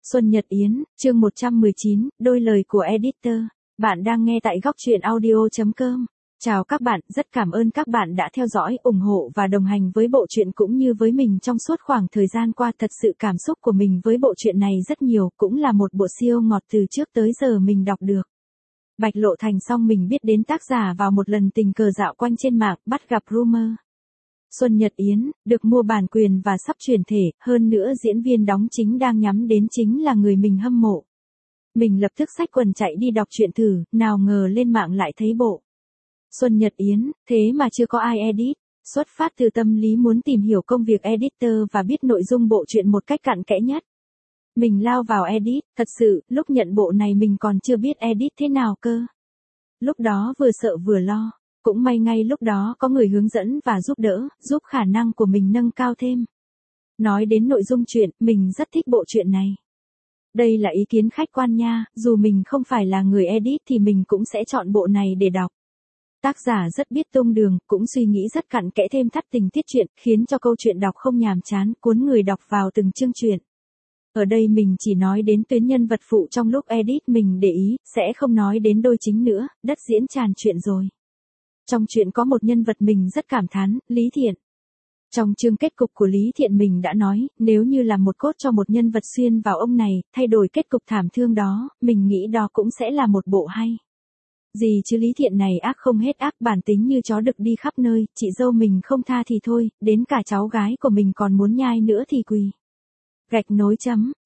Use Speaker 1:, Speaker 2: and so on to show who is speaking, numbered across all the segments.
Speaker 1: Xuân Nhật Yến, chương 119, đôi lời của editor. Bạn đang nghe tại góc truyện audio.com. Chào các bạn, rất cảm ơn các bạn đã theo dõi, ủng hộ và đồng hành với bộ truyện cũng như với mình trong suốt khoảng thời gian qua. Thật sự cảm xúc của mình với bộ truyện này rất nhiều, cũng là một bộ siêu ngọt từ trước tới giờ mình đọc được. Bạch Lộ Thành xong mình biết đến tác giả vào một lần tình cờ dạo quanh trên mạng, bắt gặp rumor. Xuân Nhật Yến, được mua bản quyền và sắp chuyển thể, hơn nữa diễn viên đóng chính đang nhắm đến chính là người mình hâm mộ. Mình lập tức xách quần chạy đi đọc truyện thử, nào ngờ lên mạng lại thấy bộ Xuân Nhật Yến, thế mà chưa có ai edit. Xuất phát từ tâm lý muốn tìm hiểu công việc editor và biết nội dung bộ truyện một cách cặn kẽ nhất. Mình lao vào edit, thật sự, lúc nhận bộ này mình còn chưa biết edit thế nào cơ. Lúc đó vừa sợ vừa lo. Cũng may ngay lúc đó có người hướng dẫn và giúp đỡ, giúp khả năng của mình nâng cao thêm. Nói đến nội dung truyện, mình rất thích bộ truyện này. Đây là ý kiến khách quan nha, dù mình không phải là người edit thì mình cũng sẽ chọn bộ này để đọc. Tác giả rất biết tung đường, cũng suy nghĩ rất cặn kẽ thêm thắt tình tiết truyện, khiến cho câu chuyện đọc không nhàm chán, cuốn người đọc vào từng chương truyện. Ở đây mình chỉ nói đến tuyến nhân vật phụ trong lúc edit mình để ý, sẽ không nói đến đôi chính nữa, đất diễn tràn chuyện rồi. Trong chuyện có một nhân vật mình rất cảm thán, Lý Thiện. Trong chương kết cục của Lý Thiện mình đã nói, nếu như là một cốt cho một nhân vật xuyên vào ông này, thay đổi kết cục thảm thương đó, mình nghĩ đó cũng sẽ là một bộ hay. Gì chứ Lý Thiện này ác không hết ác, bản tính như chó đực đi khắp nơi, chị dâu mình không tha thì thôi, đến cả cháu gái của mình còn muốn nhai nữa thì quỳ. Gạch nối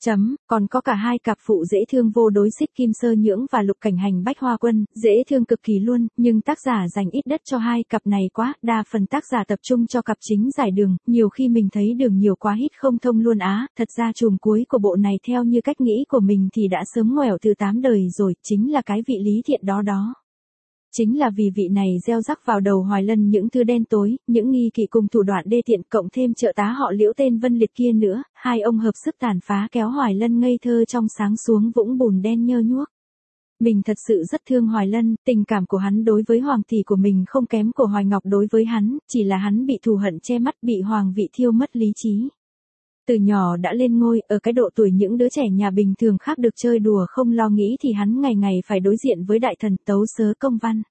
Speaker 1: còn có cả hai cặp phụ dễ thương vô đối xích Kim Sơ Nhưỡng và Lục Cảnh Hành Bách Hoa Quân, dễ thương cực kỳ luôn, nhưng tác giả dành ít đất cho hai cặp này quá, đa phần tác giả tập trung cho cặp chính giải Đường, nhiều khi mình thấy Đường nhiều quá hít không thông luôn á, thật ra chùm cuối của bộ này theo như cách nghĩ của mình thì đã sớm ngoẻo từ 8 đời rồi, chính là cái vị Lý Thiện đó. Chính là vì vị này gieo rắc vào đầu Hoài Lân những thứ đen tối, những nghi kỵ cùng thủ đoạn đê tiện, cộng thêm trợ tá họ Liễu tên Vân Liệt kia nữa, hai ông hợp sức tàn phá kéo Hoài Lân ngây thơ trong sáng xuống vũng bùn đen nhơ nhuốc. Mình thật sự rất thương Hoài Lân, tình cảm của hắn đối với hoàng tỷ của mình không kém của Hoài Ngọc đối với hắn, chỉ là hắn bị thù hận che mắt, bị hoàng vị thiêu mất lý trí. Từ nhỏ đã lên ngôi, ở cái độ tuổi những đứa trẻ nhà bình thường khác được chơi đùa không lo nghĩ thì hắn ngày ngày phải đối diện với đại thần Tấu Sớ Công Văn.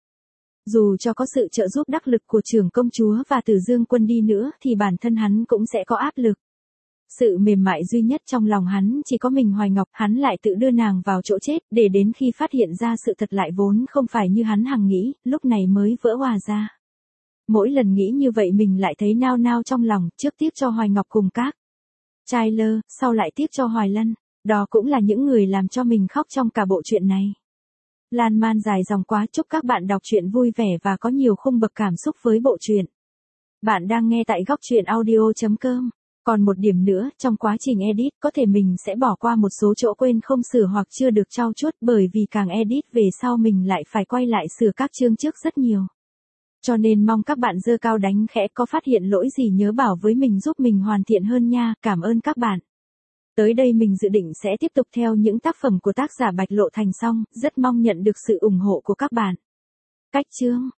Speaker 1: Dù cho có sự trợ giúp đắc lực của trưởng công chúa và Tử Dương Quân đi nữa thì bản thân hắn cũng sẽ có áp lực. Sự mềm mại duy nhất trong lòng hắn chỉ có mình Hoài Ngọc, hắn lại tự đưa nàng vào chỗ chết, để đến khi phát hiện ra sự thật lại vốn không phải như hắn hằng nghĩ, lúc này mới vỡ òa ra. Mỗi lần nghĩ như vậy mình lại thấy nao nao trong lòng, trước tiếc cho Hoài Ngọc cùng các trai lơ, sau lại tiếc cho Hoài Lân, đó cũng là những người làm cho mình khóc trong cả bộ truyện này. Lan man dài dòng quá, chúc các bạn đọc truyện vui vẻ và có nhiều khung bậc cảm xúc với bộ truyện. Bạn đang nghe tại góc truyện audio.com. Còn một điểm nữa, trong quá trình edit có thể mình sẽ bỏ qua một số chỗ quên không sửa hoặc chưa được trau chuốt, bởi vì càng edit về sau mình lại phải quay lại sửa các chương trước rất nhiều. Cho nên mong các bạn giơ cao đánh khẽ, có phát hiện lỗi gì nhớ bảo với mình giúp mình hoàn thiện hơn nha, cảm ơn các bạn. Tới đây mình dự định sẽ tiếp tục theo những tác phẩm của tác giả Bạch Lộ Thành xong, rất mong nhận được sự ủng hộ của các bạn. Cách chương